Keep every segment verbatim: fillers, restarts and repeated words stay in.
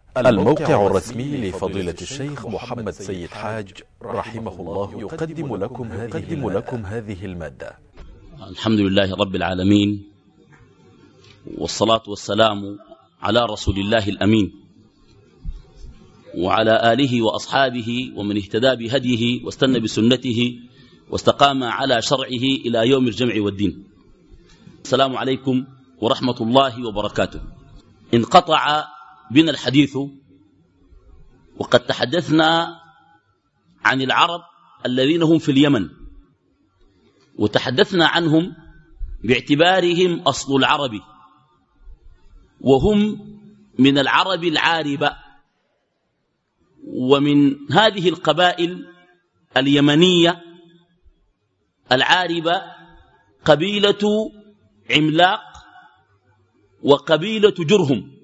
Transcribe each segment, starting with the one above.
الموقع الرسمي لفضيلة الشيخ محمد سيد حاج رحمه الله يقدم لكم هذه, لكم هذه المادة. الحمد لله رب العالمين، والصلاة والسلام على رسول الله الأمين وعلى آله وأصحابه ومن اهتدى بهديه واستنى بسنته واستقام على شرعه إلى يوم الجمع والدين. السلام عليكم ورحمة الله وبركاته. انقطع بنا الحديث وقد تحدثنا عن العرب الذين هم في اليمن، وتحدثنا عنهم باعتبارهم أصل العرب، وهم من العرب العاربة، ومن هذه القبائل اليمنية العاربة قبيلة عملاق وقبيلة جرهم.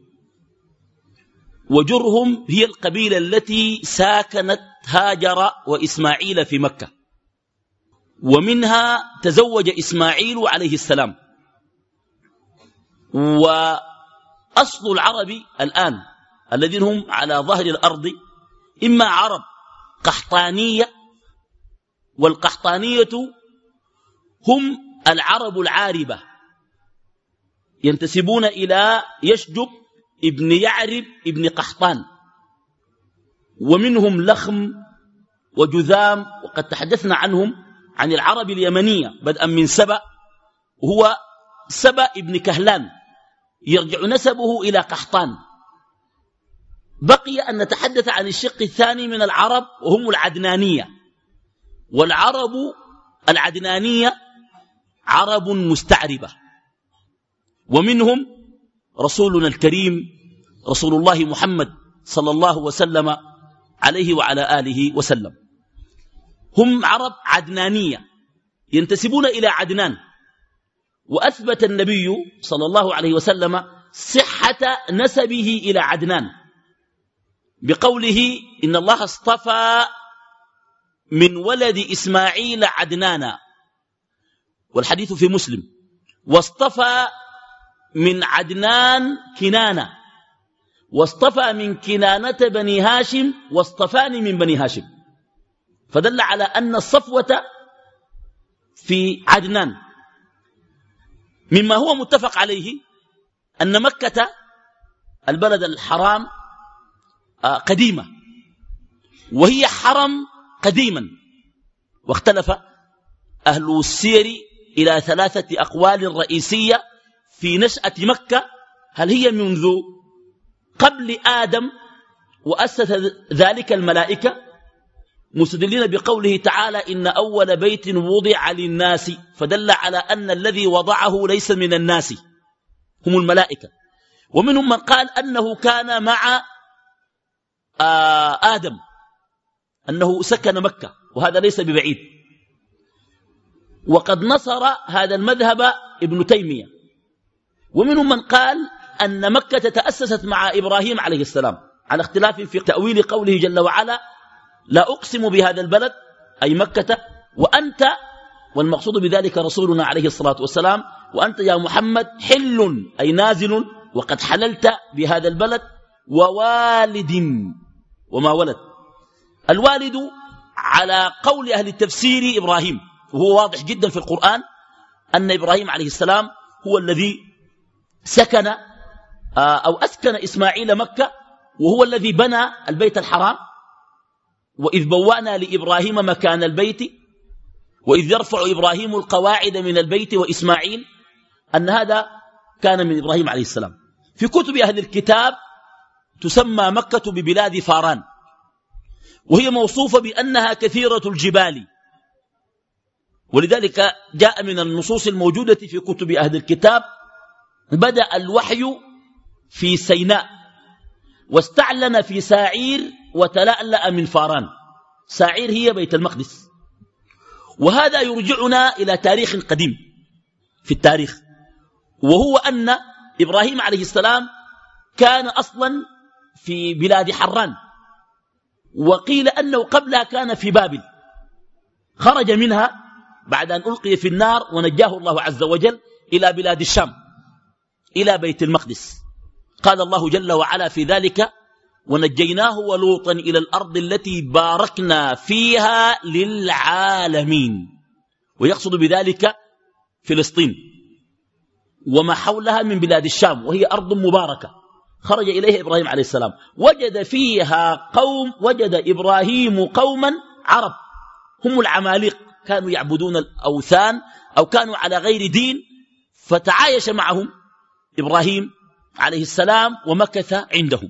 وجرهم هي القبيلة التي ساكنت هاجر وإسماعيل في مكة، ومنها تزوج إسماعيل عليه السلام. وأصل العرب الآن الذين هم على ظهر الأرض إما عرب قحطانية، والقحطانية هم العرب العاربة ينتسبون إلى يشجب ابن يعرب ابن قحطان، ومنهم لخم وجذام، وقد تحدثنا عنهم عن العرب اليمنية بدءا من سبأ، وهو سبأ ابن كهلان يرجع نسبه إلى قحطان. بقي أن نتحدث عن الشق الثاني من العرب وهم العدنانية، والعرب العدنانية عرب مستعربة، ومنهم رسولنا الكريم رسول الله محمد صلى الله وسلم عليه وعلى آله وسلم. هم عرب عدنانية ينتسبون إلى عدنان، وأثبت النبي صلى الله عليه وسلم صحة نسبه إلى عدنان بقوله إن الله اصطفى من ولد إسماعيل عدنانا، والحديث في مسلم، واصطفى من عدنان كنانة، واصطفى من كنانة بني هاشم، واصطفاني من بني هاشم، فدل على أن الصفوة في عدنان. مما هو متفق عليه أن مكة البلد الحرام قديمة، وهي حرم قديما، واختلف أهل السير إلى ثلاثة أقوال رئيسية في نشأة مكة، هل هي منذ قبل آدم وأسس ذلك الملائكة، مستدلين بقوله تعالى إن أول بيت وضع للناس، فدل على أن الذي وضعه ليس من الناس، هم الملائكة. ومنهم من قال أنه كان مع آدم، أنه سكن مكة، وهذا ليس ببعيد. وقد نصر هذا المذهب ابن تيمية. ومنهم من قال أن مكة تأسست مع إبراهيم عليه السلام، على اختلاف في تأويل قوله جل وعلا لا أقسم بهذا البلد أي مكة، وأنت، والمقصود بذلك رسولنا عليه الصلاة والسلام، وأنت يا محمد حل أي نازل، وقد حللت بهذا البلد، ووالد وما ولد. الوالد على قول أهل التفسير إبراهيم، وهو واضح جدا في القرآن أن إبراهيم عليه السلام هو الذي سكن أو أسكن إسماعيل مكة، وهو الذي بنى البيت الحرام. وإذ بوأنا لإبراهيم مكان البيت وإذ يرفع إبراهيم القواعد من البيت وإسماعيل، أن هذا كان من إبراهيم عليه السلام. في كتب أهل الكتاب تسمى مكة ببلاد فاران، وهي موصوفة بأنها كثيرة الجبال، ولذلك جاء من النصوص الموجودة في كتب أهل الكتاب بدأ الوحي في سيناء، واستعلن في ساعير، وتلألأ من فاران. ساعير هي بيت المقدس. وهذا يرجعنا إلى تاريخ قديم في التاريخ، وهو أن إبراهيم عليه السلام كان أصلا في بلاد حران، وقيل أنه قبلها كان في بابل، خرج منها بعد أن ألقي في النار ونجاه الله عز وجل إلى بلاد الشام، إلى بيت المقدس. قال الله جل وعلا في ذلك ونجيناه ولوطا إلى الأرض التي باركنا فيها للعالمين، ويقصد بذلك فلسطين وما حولها من بلاد الشام، وهي أرض مباركة خرج إليها إبراهيم عليه السلام. وجد فيها قوم وجد إبراهيم قوما عرب هم العماليق، كانوا يعبدون الأوثان أو كانوا على غير دين، فتعايش معهم إبراهيم عليه السلام ومكث عندهم.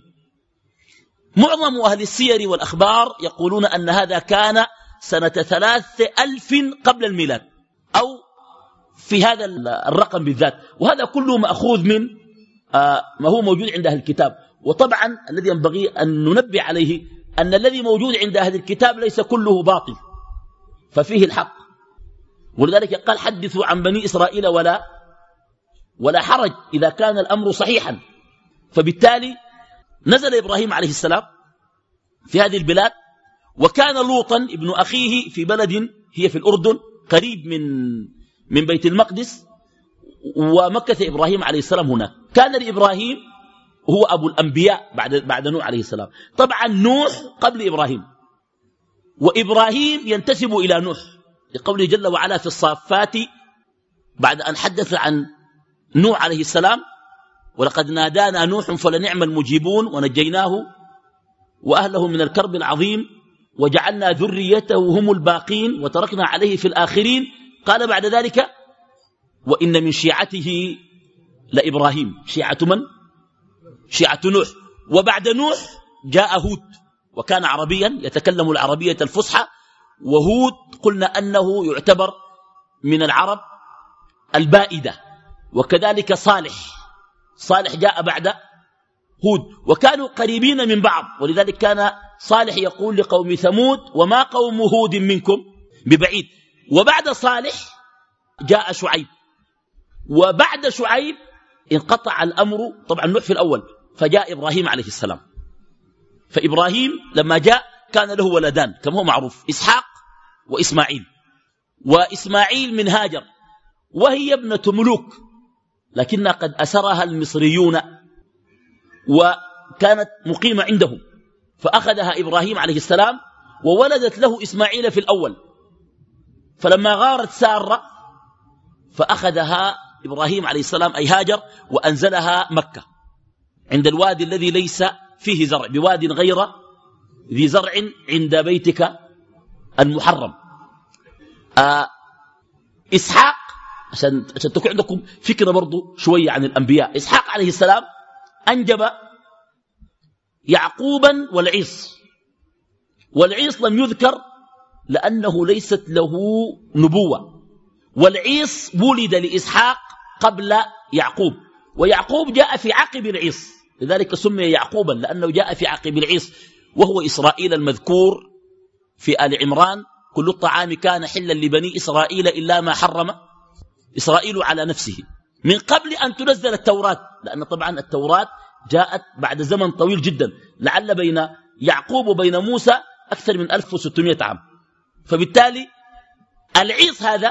معظم أهل السير والأخبار يقولون أن هذا كان سنة ثلاث ألف قبل الميلاد أو في هذا الرقم بالذات، وهذا كله مأخوذ من آه ما هو موجود عند أهل الكتاب. وطبعا الذي ينبغي أن ننبه عليه أن الذي موجود عند أهل الكتاب ليس كله باطل، ففيه الحق. ولذلك قال حدثوا عن بني إسرائيل ولا ولا حرج إذا كان الأمر صحيحا. فبالتالي نزل إبراهيم عليه السلام في هذه البلاد، وكان لوطا ابن أخيه في بلد هي في الأردن قريب من من بيت المقدس، ومكث إبراهيم عليه السلام هناك. كان لإبراهيم هو أبو الأنبياء بعد بعد نوح عليه السلام. طبعا نوح قبل إبراهيم، وإبراهيم ينتسب إلى نوح لقوله جل وعلا في الصافات بعد أن حدث عن نوح عليه السلام: ولقد نادانا نوح فلنعم المجيبون ونجيناه وأهله من الكرب العظيم وجعلنا ذريته هم الباقين وتركنا عليه في الآخرين. قال بعد ذلك: وإن من شيعته لإبراهيم. شيعة من؟ شيعة نوح. وبعد نوح جاء هود، وكان عربيا يتكلم العربية الفصحى، وهود قلنا أنه يعتبر من العرب البائدة. وكذلك صالح صالح جاء بعد هود، وكانوا قريبين من بعض، ولذلك كان صالح يقول لقوم ثمود: وما قوم هود منكم ببعيد. وبعد صالح جاء شعيب، وبعد شعيب انقطع الأمر. طبعا نوح في الأول، فجاء إبراهيم عليه السلام. فإبراهيم لما جاء كان له ولدان كما هو معروف: إسحاق وإسماعيل. وإسماعيل من هاجر، وهي ابنة ملوك، لكنها قد أسرها المصريون وكانت مقيمة عندهم، فأخذها إبراهيم عليه السلام وولدت له إسماعيل في الأول. فلما غارت سارة فأخذها إبراهيم عليه السلام أي هاجر وأنزلها مكة عند الوادي الذي ليس فيه زرع، بواد غير ذي زرع عند بيتك المحرم. آه إسحاق، عشان, عشان تكون عندكم فكرة برضو شوية عن الأنبياء. إسحاق عليه السلام أنجب يعقوبا والعيص، والعيص لم يذكر لأنه ليست له نبوة، والعيص ولد لإسحاق قبل يعقوب، ويعقوب جاء في عقب العيص، لذلك سمي يعقوبا لأنه جاء في عقب العيص، وهو إسرائيل المذكور في آل عمران: كل الطعام كان حلا لبني إسرائيل إلا ما حرم إسرائيل على نفسه من قبل أن تنزل التوراة، لأن طبعا التوراة جاءت بعد زمن طويل جدا، لعل بين يعقوب وبين موسى أكثر من ألف وستمائة عام. فبالتالي العيص هذا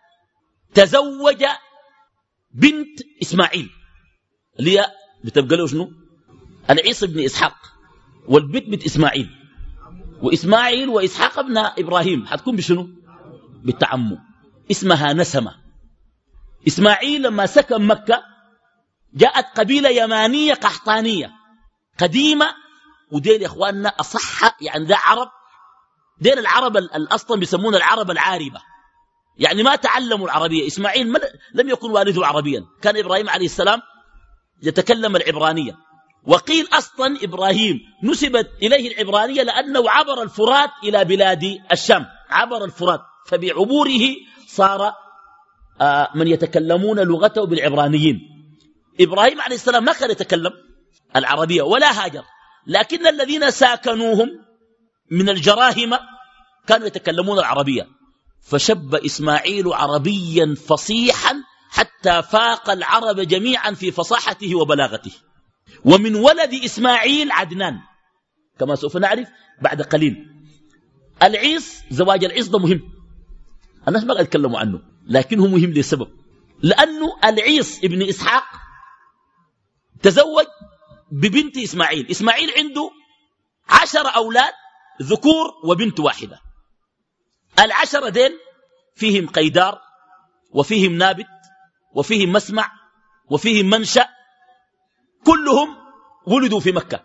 تزوج بنت إسماعيل اللي هي بتبقى له شنو؟ العيص بن إسحاق، والبنت بنت إسماعيل، وإسماعيل وإسحاق ابن إبراهيم حتكون بشنو؟ بالتعمم. اسمها نسمة. إسماعيل لما سكن مكة جاءت قبيلة يمانية قحطانية قديمة، وديل يا إخواننا أصح، يعني ذا عرب، ديل العرب الأصلا بيسمون العرب العاربة، يعني ما تعلموا العربية. إسماعيل لم يكن والده عربيا، كان إبراهيم عليه السلام يتكلم العبرانية، وقيل أصلا إبراهيم نسبت إليه العبرانية لأنه عبر الفرات إلى بلاد الشام، عبر الفرات، فبعبوره صار آه من يتكلمون لغته بالعبرانيين. إبراهيم عليه السلام ما كان يتكلم العربية ولا هاجر، لكن الذين ساكنوهم من الجراهمة كانوا يتكلمون العربية، فشب إسماعيل عربيا فصيحا حتى فاق العرب جميعا في فصاحته وبلاغته. ومن ولد إسماعيل عدنان كما سوف نعرف بعد قليل. العيص، زواج العيص ده مهم، الناس ما يتكلموا عنه، لكنه مهم لسبب، لأنه العيص ابن إسحاق تزوج ببنت إسماعيل. إسماعيل عنده عشر أولاد ذكور وبنت واحدة. العشرة دين فيهم قيدار وفيهم نابت وفيهم مسمع وفيهم منشأ، كلهم ولدوا في مكة.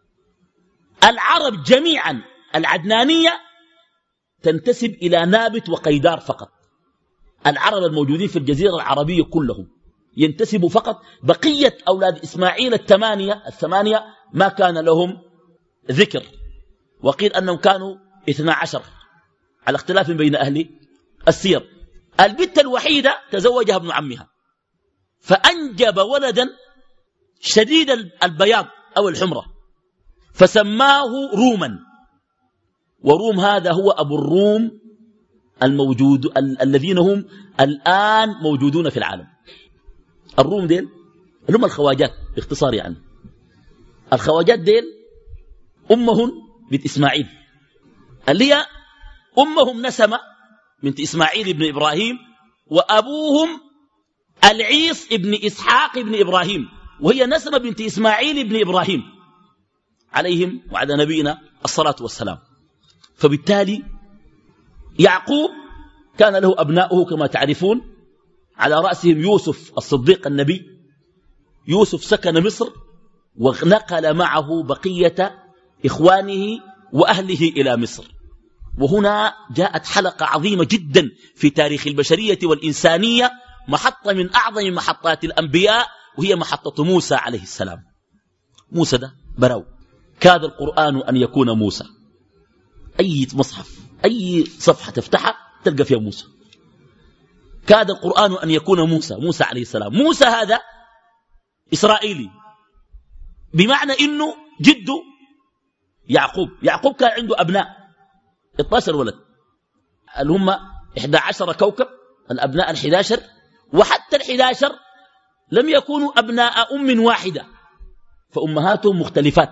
العرب جميعا العدنانية تنتسب إلى نابت وقيدار فقط. العرب الموجودين في الجزيرة العربية كلهم ينتسبوا فقط. بقية أولاد إسماعيل الثمانية الثمانية ما كان لهم ذكر، وقيل أنهم كانوا اثنا عشر على اختلاف بين أهل السير. البنت الوحيدة تزوجها ابن عمها فأنجب ولدا شديد البياض أو الحمرة فسماه روما، وروم هذا هو أبو الروم الموجود ال الذين هم الآن موجودون في العالم. الروم ديل هم الخواجات باختصار، يعني الخواجات ديل أمهم بنت إسماعيل اللي هي أمهم نسمة بنت إسماعيل ابن إبراهيم، وأبوهم العيص ابن إسحاق ابن إبراهيم، وهي نسمة بنت إسماعيل ابن إبراهيم عليهم وعلى نبينا الصلاة والسلام. فبالتالي يعقوب كان له أبناؤه كما تعرفون، على رأسهم يوسف الصديق النبي. يوسف سكن مصر ونقل معه بقية إخوانه وأهله إلى مصر. وهنا جاءت حلقة عظيمة جدا في تاريخ البشرية والإنسانية، محطة من أعظم محطات الأنبياء، وهي محطة موسى عليه السلام. موسى ده براو كاد القرآن أن يكون موسى. أي مصحف أي صفحة تفتحها تلقى فيها موسى. كاد القرآن أن يكون موسى موسى عليه السلام. موسى هذا إسرائيلي، بمعنى إنه جده يعقوب. يعقوب كان عنده أبناء اثني عشر ولد، اللي هم إحدى عشر كوكب، الأبناء الحادي عشر، وحتى الحادي عشر لم يكونوا أبناء أم واحدة، فأمهاتهم مختلفات.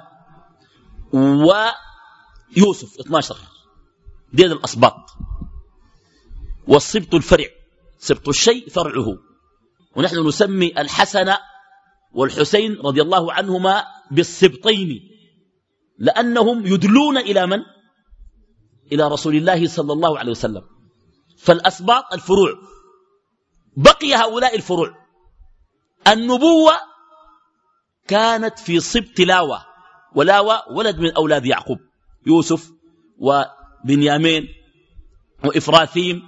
ويوسف اثني عشر دين الأصباط، والصبط الفرع، صبط الشيء فرعه. ونحن نسمي الحسن والحسين رضي الله عنهما بالصبطين، لأنهم يدلون إلى من؟ إلى رسول الله صلى الله عليه وسلم. فالأسباط الفروع، بقي هؤلاء الفروع. النبوة كانت في صبط لاوى، ولاوى ولد من أولاد يعقوب، يوسف وبنيامين وإفراثيم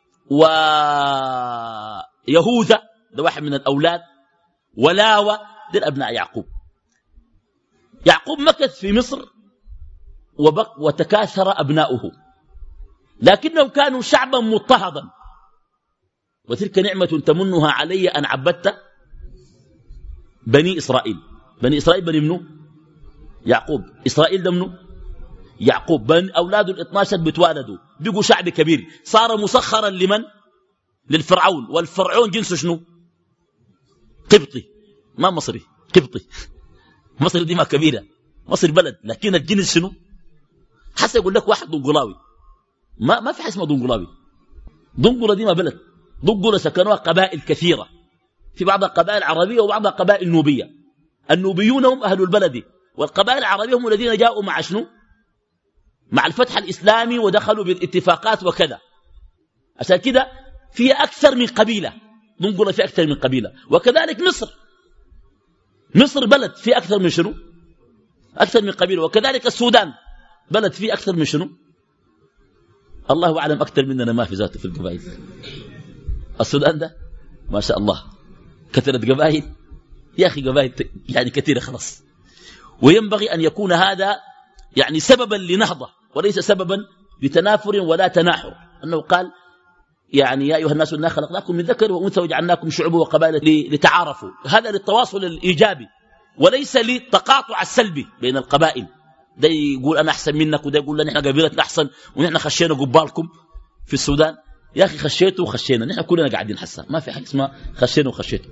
ويهوذا، ده واحد من الأولاد، ولاوى ده الأبناء يعقوب. يعقوب مكث في مصر وبق وتكاثر أبناؤه، لكنهم كانوا شعبا مضطهدا. وتلك نعمة تمنها علي أن عبدت بني إسرائيل. بني إسرائيل بني منه يعقوب، إسرائيل ده منه يعقوب. بني أولاده الاثنى عشر بتوالدوا، بقوا شعب كبير، صار مسخرا لمن؟ للفرعون. والفرعون جنسه شنو؟ قبطي، ما مصري، قبطي. مصر دي ما كبيرة، مصر بلد، لكن الجنس شنو؟ حتى يقول لك واحد دنقلاوي، ما ما في حاجه اسمها دنقلاوي. دنقلة دي ما بلد، دنقلة سكنوها قبائل كثيرة، في بعضها قبائل عربية وبعضها قبائل نوبية. النوبيون هم أهل البلد، والقبائل العربية هم الذين جاءوا مع شنو؟ مع الفتح الإسلامي ودخلوا بالاتفاقات وكذا. عشان كده في أكثر من قبيلة، دنقلة في أكثر من قبيلة. وكذلك مصر، مصر بلد في أكثر من شنو؟ أكثر من قبيلة. وكذلك السودان بلد فيه أكثر من شنو؟ الله أعلم، أكثر مننا ما في ذاته في القبائل. السودان ده ما شاء الله كثرت قبائل، يا أخي قبائل يعني كثيرة خلاص. وينبغي أن يكون هذا يعني سببا لنهضة وليس سببا لتنافر ولا تناحر. أنه قال يعني يا أيها الناس إنا خلقناكم من ذكر وأنثى وجعلناكم شعوبا وقبائل لتعارفوا. هذا للتواصل الإيجابي وليس للتقاطع السلبي بين القبائل. ده يقول أنا أحسن منك، وده يقول نحن قبيلتنا أحسن ونحن خشينا قبالكم في السودان. يا أخي خشيتوا وخشينا، نحن كلنا قاعدين حسا، ما في حاجة اسمها خشينا وخشيتوا.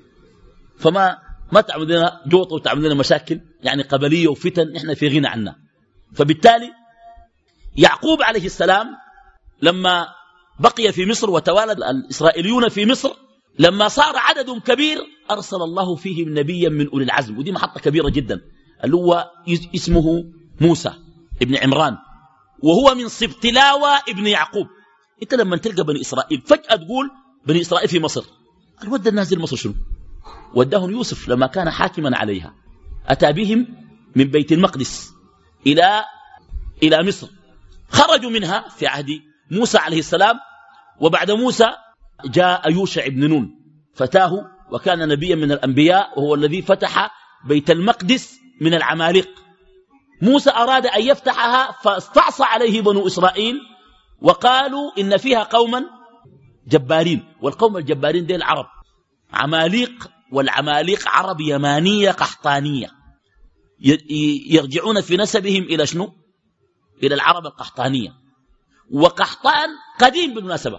فما ما تعمل لنا جوطة وتعمل لنا مشاكل يعني قبلية وفتن، نحن في غنى عنها. فبالتالي يعقوب عليه السلام لما بقي في مصر وتوالد الإسرائيليون في مصر، لما صار عدد كبير أرسل الله فيهم نبيا من أولي العزم، ودي محطة كبيرة جدا اللي هو اسمه موسى. ابن عمران، وهو من سبط لاوى ابن يعقوب. انت لما تلقى بني إسرائيل فجأة تقول بني إسرائيل في مصر، الود النازل مصر شنو؟ وداهم يوسف لما كان حاكما عليها، أتى بهم من بيت المقدس إلى إلى مصر، خرجوا منها في عهد موسى عليه السلام، وبعد موسى جاء يوشع بن نون فتاه وكان نبيا من الأنبياء، وهو الذي فتح بيت المقدس من العماليق. موسى أراد أن يفتحها فاستعصى عليه بنو إسرائيل وقالوا إن فيها قوما جبارين، والقوم الجبارين دي العرب عماليق، والعماليق عرب يمانية قحطانية يرجعون في نسبهم إلى شنو؟ إلى العرب القحطانية، وقحطان قديم بالمناسبة،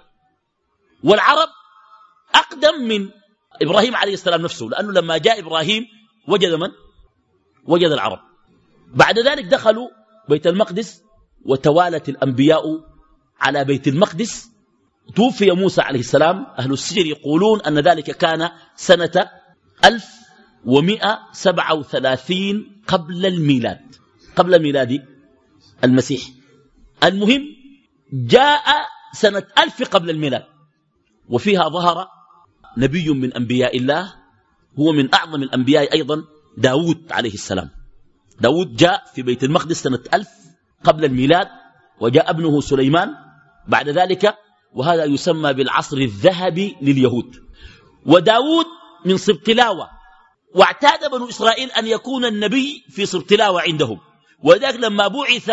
والعرب أقدم من إبراهيم عليه السلام نفسه، لأنه لما جاء إبراهيم وجد من؟ وجد العرب. بعد ذلك دخلوا بيت المقدس وتوالت الأنبياء على بيت المقدس. توفي موسى عليه السلام، أهل السجر يقولون أن ذلك كان سنة ألف ومئة وسبعة وثلاثين قبل الميلاد، قبل ميلاد المسيح. المهم جاء سنة ألف قبل الميلاد، وفيها ظهر نبي من أنبياء الله، هو من أعظم الأنبياء أيضا، داود عليه السلام. داود جاء في بيت المقدس سنة ألف قبل الميلاد، وجاء ابنه سليمان بعد ذلك، وهذا يسمى بالعصر الذهبي لليهود. وداود من سبط لاوى، واعتاد بنو إسرائيل أن يكون النبي في سبط لاوى عندهم، وذلك لما بعث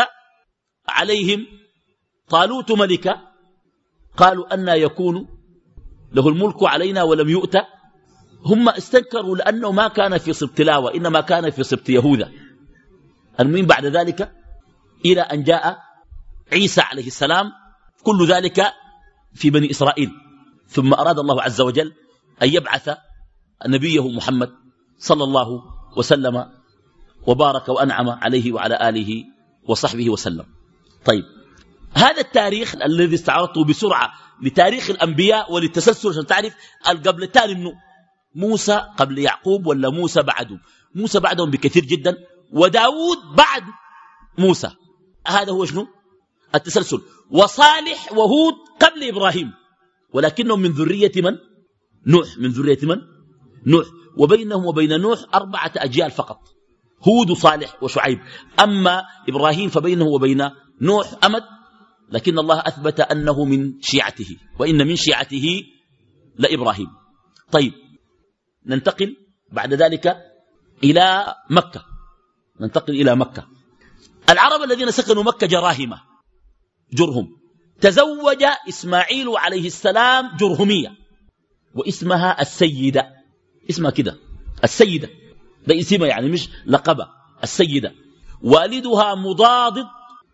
عليهم طالوت ملكا قالوا أن يكون له الملك علينا ولم يؤت. هم استنكروا لأنه ما كان في سبط لاوى، إنما كان في سبط يهوذا. المهم بعد ذلك إلى أن جاء عيسى عليه السلام، كل ذلك في بني إسرائيل. ثم أراد الله عز وجل أن يبعث نبيه محمد صلى الله وسلم وبارك وأنعم عليه وعلى آله وصحبه وسلم. طيب، هذا التاريخ الذي استعرضته بسرعة لتاريخ الأنبياء وللتسلسل عشان تعرف القبلتان منه، موسى قبل يعقوب ولا موسى بعده؟ موسى بعدهم بكثير جدا، وداود بعد موسى. هذا هو شنو التسلسل. وصالح وهود قبل إبراهيم، ولكنهم من ذرية من؟ نوح. من ذرية من؟ نوح. وبينهم وبين نوح أربعة أجيال فقط، هود وصالح وشعيب. أما إبراهيم فبينه وبين نوح أمد، لكن الله أثبت أنه من شيعته، وإن من شيعته لإبراهيم. طيب، ننتقل بعد ذلك إلى مكة. ننتقل إلى مكة. العرب الذين سكنوا مكة جراهمة، جرهم. تزوج إسماعيل عليه السلام جرهمية، واسمها السيدة، اسمها كده السيدة، ده اسمها يعني مش لقبة، السيدة. والدها مضاضد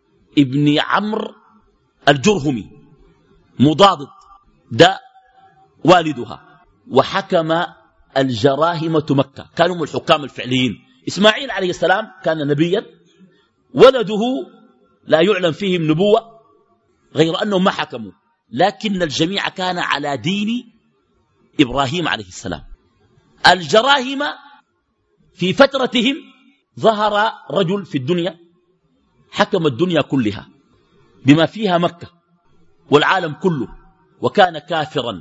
ابن عمرو الجرهمي، مضاضد ده والدها. وحكم الجراهمة مكة، كانوا من الحكام الفعليين. إسماعيل عليه السلام كان نبيا، ولده لا يعلم فيهم نبوة غير أنهم ما حكموا، لكن الجميع كان على دين إبراهيم عليه السلام. الجراهمة في فترتهم ظهر رجل في الدنيا حكم الدنيا كلها بما فيها مكة والعالم كله، وكان كافرا،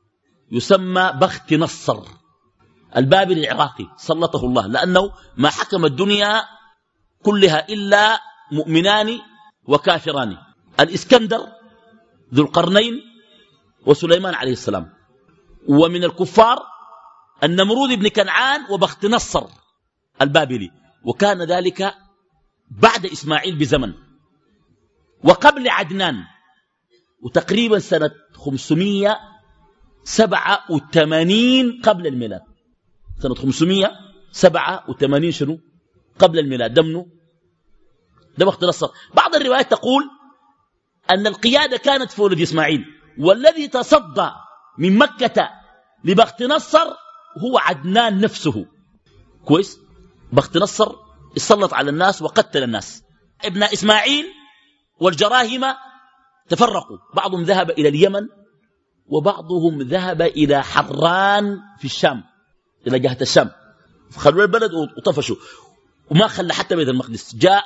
يسمى بخت نصر البابلي العراقي، سلطه الله، لأنه ما حكم الدنيا كلها إلا مؤمنان وكافران، الإسكندر ذو القرنين وسليمان عليه السلام. ومن الكفار النمرود بن كنعان وبخت نصر البابلي، وكان ذلك بعد إسماعيل بزمن وقبل عدنان، وتقريبا سنة خمسمائة وسبعة وثمانين قبل الميلاد. سنة خمسمائة وسبعة وثمانين شنو قبل الميلاد، دمنه ده بخت نصر. بعض الروايات تقول أن القيادة كانت في ولد إسماعيل، والذي تصدى من مكة لبخت نصر هو عدنان نفسه. كويس؟ بخت نصر يسلط على الناس وقتل الناس. ابن إسماعيل والجراهمة تفرقوا، بعضهم ذهب إلى اليمن وبعضهم ذهب إلى حران في الشام، إلى جهة الشام، خلوا البلد وطفشوا، وما خلى حتى بيت المقدس. جاء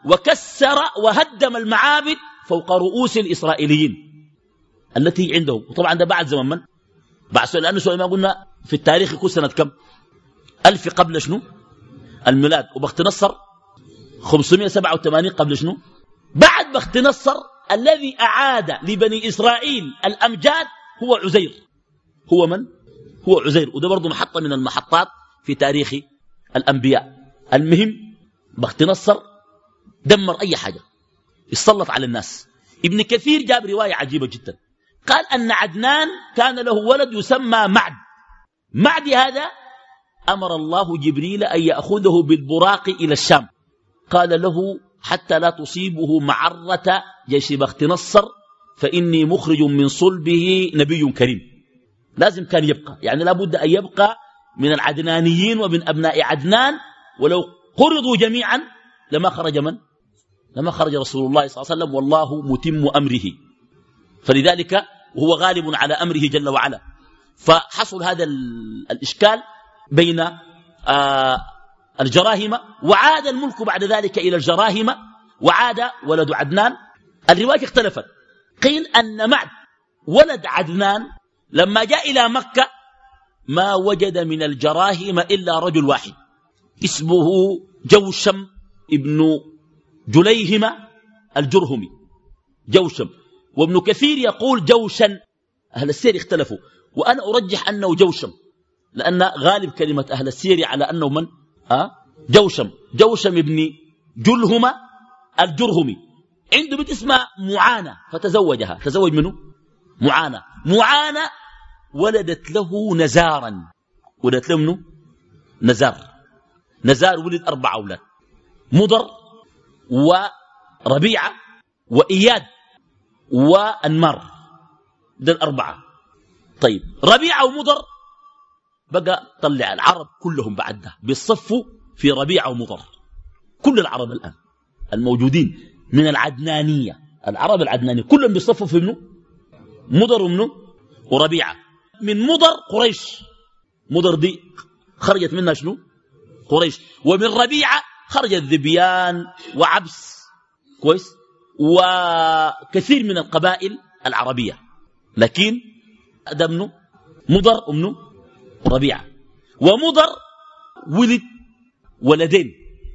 وكسر وهدم المعابد فوق رؤوس الإسرائيليين التي عندهم. وطبعا ده بعد زمن من؟ بعد سؤال، لأنه سؤال ما قلنا في التاريخ يكون سنة كم؟ ألف قبل شنو؟ الميلاد. وبخت نصر خمسمائة وسبعة وثمانين قبل شنو؟ بعد بخت نصر الذي أعاد لبني إسرائيل الأمجاد هو عزير. هو من؟ هو عزير. وده برضو محطة من المحطات في تاريخ الأنبياء. المهم بخت نصر دمر أي حاجة، يسلط على الناس. ابن كثير جاب رواية عجيبة جدا، قال أن عدنان كان له ولد يسمى معد. معد هذا أمر الله جبريل أن يأخذه بالبراق إلى الشام، قال له حتى لا تصيبه معرة جيش بخت نصر فإني مخرج من صلبه نبي كريم. لازم كان يبقى، يعني لابد أن يبقى من العدنانيين ومن أبناء عدنان، ولو قرضوا جميعا لما خرج من؟ لما خرج رسول الله صلى الله عليه وسلم، والله متم أمره. فلذلك وهو غالب على أمره جل وعلا. فحصل هذا الإشكال بين آه الجراهمة، وعاد الملك بعد ذلك إلى الجراهمة، وعاد ولد عدنان. الرواية اختلفت، قيل أن معد ولد عدنان لما جاء إلى مكة ما وجد من الجراهمة إلا رجل واحد اسمه جوشم ابن جليهم الجرهمي، جوشم. وابن كثير يقول جوشن. أهل السير اختلفوا، وأنا أرجح أنه جوشم، لأن غالب كلمة أهل السير على أنه من؟ أه؟ جوشم. جوشم ابن جلهم الجرهمي. عنده بنت اسمها معانة فتزوجها. تزوج منه معانة. معانة ولدت له نزارا. ولدت له منه نزار. نزار ولد أربع أولاد، مضر وربيعة وإياد وأنمار. ده الأربعة. طيب ربيعة ومضر بقى طلع العرب كلهم بعد ده بيصفوا في ربيعة ومضر. كل العرب الآن الموجودين من العدنانية، العرب العدنانية كلهم بيصفوا في منه مضر ومنه وربيعة. من مضر قريش، مضر دي خرجت منها شنو؟ قريش. ومن ربيعة خرجت ذبيان وعبس، كويس، وكثير من القبائل العربية. لكن ده منه مضر ومنه ربيعة. ومضر ولد ولدين،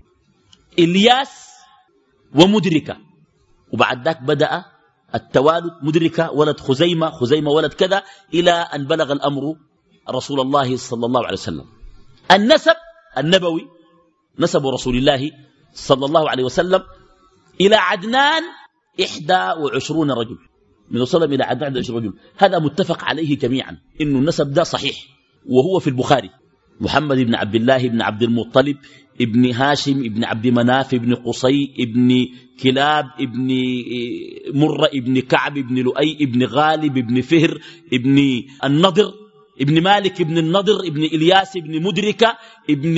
إلياس ومدركة. وبعد ذاك بدأ التوالد، مدركة ولد خزيمة، خزيمة ولد كذا، إلى أن بلغ الأمر رسول الله صلى الله عليه وسلم. النسب النبوي، نسب رسول الله صلى الله عليه وسلم إلى عدنان إحدى وعشرون رجل. من وصلهم إلى عدنان إحدى وعشرون رجل. هذا متفق عليه جميعا إنه النسب ده صحيح، وهو في البخاري. محمد بن عبد الله بن عبد المطلب ابن هاشم ابن عبد مناف ابن قصي ابن كلاب ابن مرة ابن كعب ابن لؤي ابن غالب ابن فهر ابن النضر ابن مالك ابن النضر ابن إلياس ابن مدركة ابن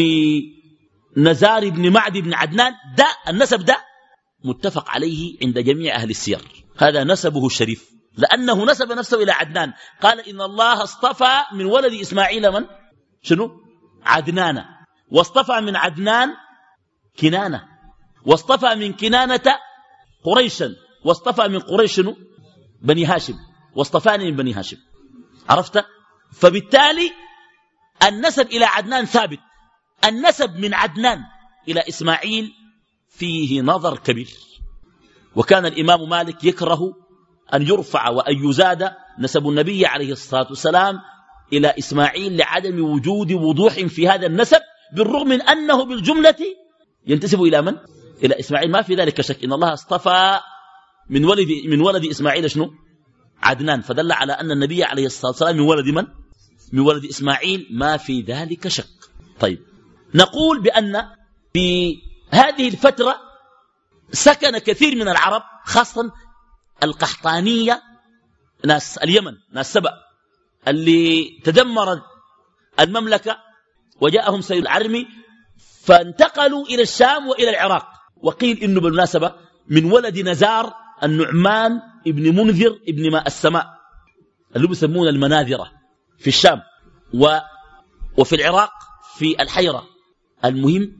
نزار ابن معد ابن عدنان. ده النسب ده متفق عليه عند جميع أهل السير. هذا نسبه الشريف، لأنه نسب نفسه إلى عدنان. قال إن الله اصطفى من ولد إسماعيل من؟ شنو؟ عدنان. واصطفى من عدنان كنانة، واصطفى من كنانة قريشا، واصطفى من قريش شنو؟ بني هاشم، واصطفاني من بني هاشم. عرفت؟ فبالتالي النسب إلى عدنان ثابت. النسب من عدنان إلى إسماعيل فيه نظر كبير. وكان الإمام مالك يكره أن يرفع وأن يزاد نسب النبي عليه الصلاة والسلام إلى إسماعيل لعدم وجود وضوح في هذا النسب، بالرغم من أنه بالجملة ينتسب إلى من؟ إلى إسماعيل. ما في ذلك شك. إن الله اصطفى من ولد من ولد إسماعيل شنو؟ عدنان. فدل على أن النبي عليه الصلاة والسلام من ولد من؟ من ولد إسماعيل. ما في ذلك شك. طيب نقول بأن في هذه الفترة سكن كثير من العرب، خاصة القحطانية، ناس اليمن، ناس سبأ، اللي تدمرت المملكة وجاءهم سيد العرمي فانتقلوا إلى الشام وإلى العراق. وقيل إنه بالمناسبة من ولد نزار النعمان ابن منذر ابن ماء السماء، اللي بيسمون المناذرة في الشام و... وفي العراق في الحيرة. المهم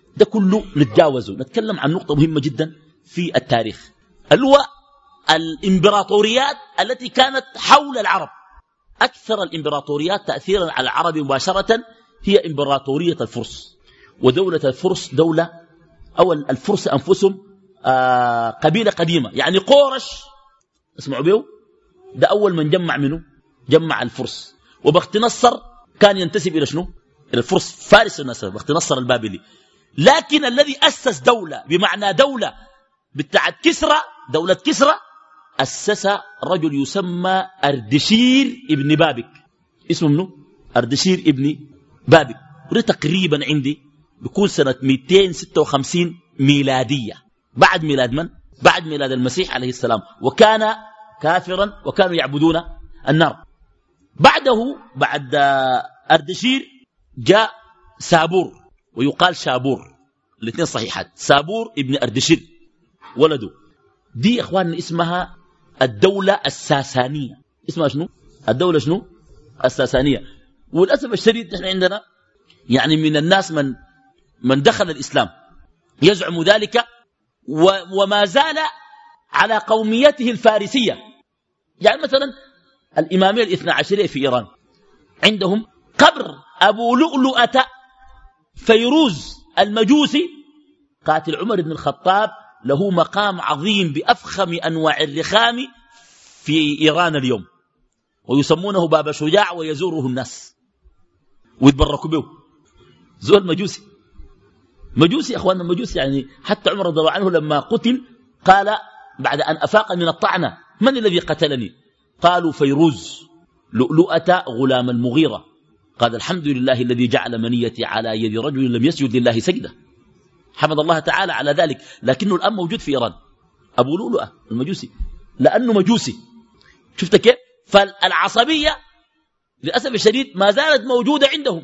ده كله نتجاوزه. نتكلم عن نقطة مهمة جدا في التاريخ، اللي هو الإمبراطوريات التي كانت حول العرب. أكثر الإمبراطوريات تأثيرا على العرب مباشرة هي إمبراطورية الفرس. ودولة الفرس دولة، أو الفرس أنفسهم آه قبيلة قديمة، يعني قورش اسمعوا بيه، ده أول من جمع منه جمع الفرس. وبخت نصر كان ينتسب إلى شنو؟ إلى الفرس، فارس النصر، بخت نصر البابلي. لكن الذي أسس دولة بمعنى دولة بتاعت كسرى، دولة كسرى، أسس رجل يسمى أردشير ابن بابك. اسمه منه أردشير ابن بابك. وده تقريبا عندي بيكون سنة مئتين وستة وخمسين ميلادية، بعد ميلاد من؟ بعد ميلاد المسيح عليه السلام. وكان كافرا وكانوا يعبدون النار. بعده بعد أردشير جاء سابور ويقال شابور، الاثنين صحيحات. سابور ابن أردشير ولده. دي اخواننا اسمها الدولة الساسانية. اسمها شنو؟ الدولة شنو؟ الساسانية. وللأسف الشديد نحن عندنا يعني من الناس من من دخل الإسلام يزعم ذلك وما زال على قوميته الفارسية. يعني مثلا الإمامية الاثنى عشرية في إيران عندهم قبر أبو لؤلؤة فيروز المجوسي قاتل عمر بن الخطاب، له مقام عظيم بأفخم أنواع الرخام في إيران اليوم، ويسمونه باب شجاع ويزوره الناس ويتبركوا به. زول مجوسي، مجوسي أخواننا، مجوسي. يعني حتى عمر رضي الله عنه لما قتل قال بعد أن أفاق من الطعنة: من الذي قتلني؟ قالوا: فيروز لؤلؤة غلام المغيرة. قال: الحمد لله الذي جعل منيتي على يد رجل لم يسجد لله سجدة. حمد الله تعالى على ذلك. لكنه الآن موجود في إيران أبو لؤلؤة المجوسي، لأنه مجوسي. شفت كيف؟ فالعصبية للأسف الشديد ما زالت موجودة عندهم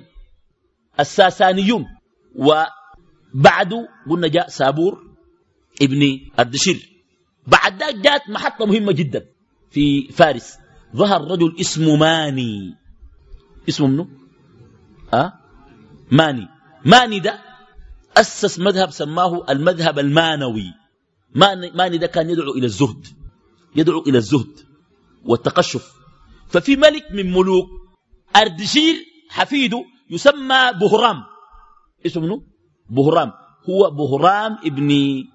الساسانيون. وبعده قلنا جاء سابور ابن أردشير. بعد ذلك جاءت محطة مهمة جدا في فارس، ظهر رجل اسمه ماني. اسمه منه؟ أه؟ ماني. ماني ده أسس مذهب سماه المذهب المانوي. ماني, ماني ده كان يدعو إلى الزهد، يدعو إلى الزهد والتقشف. ففي ملك من ملوك أردشير حفيده يسمى بهرام. اسمه منه؟ بهرام. هو بهرام ابن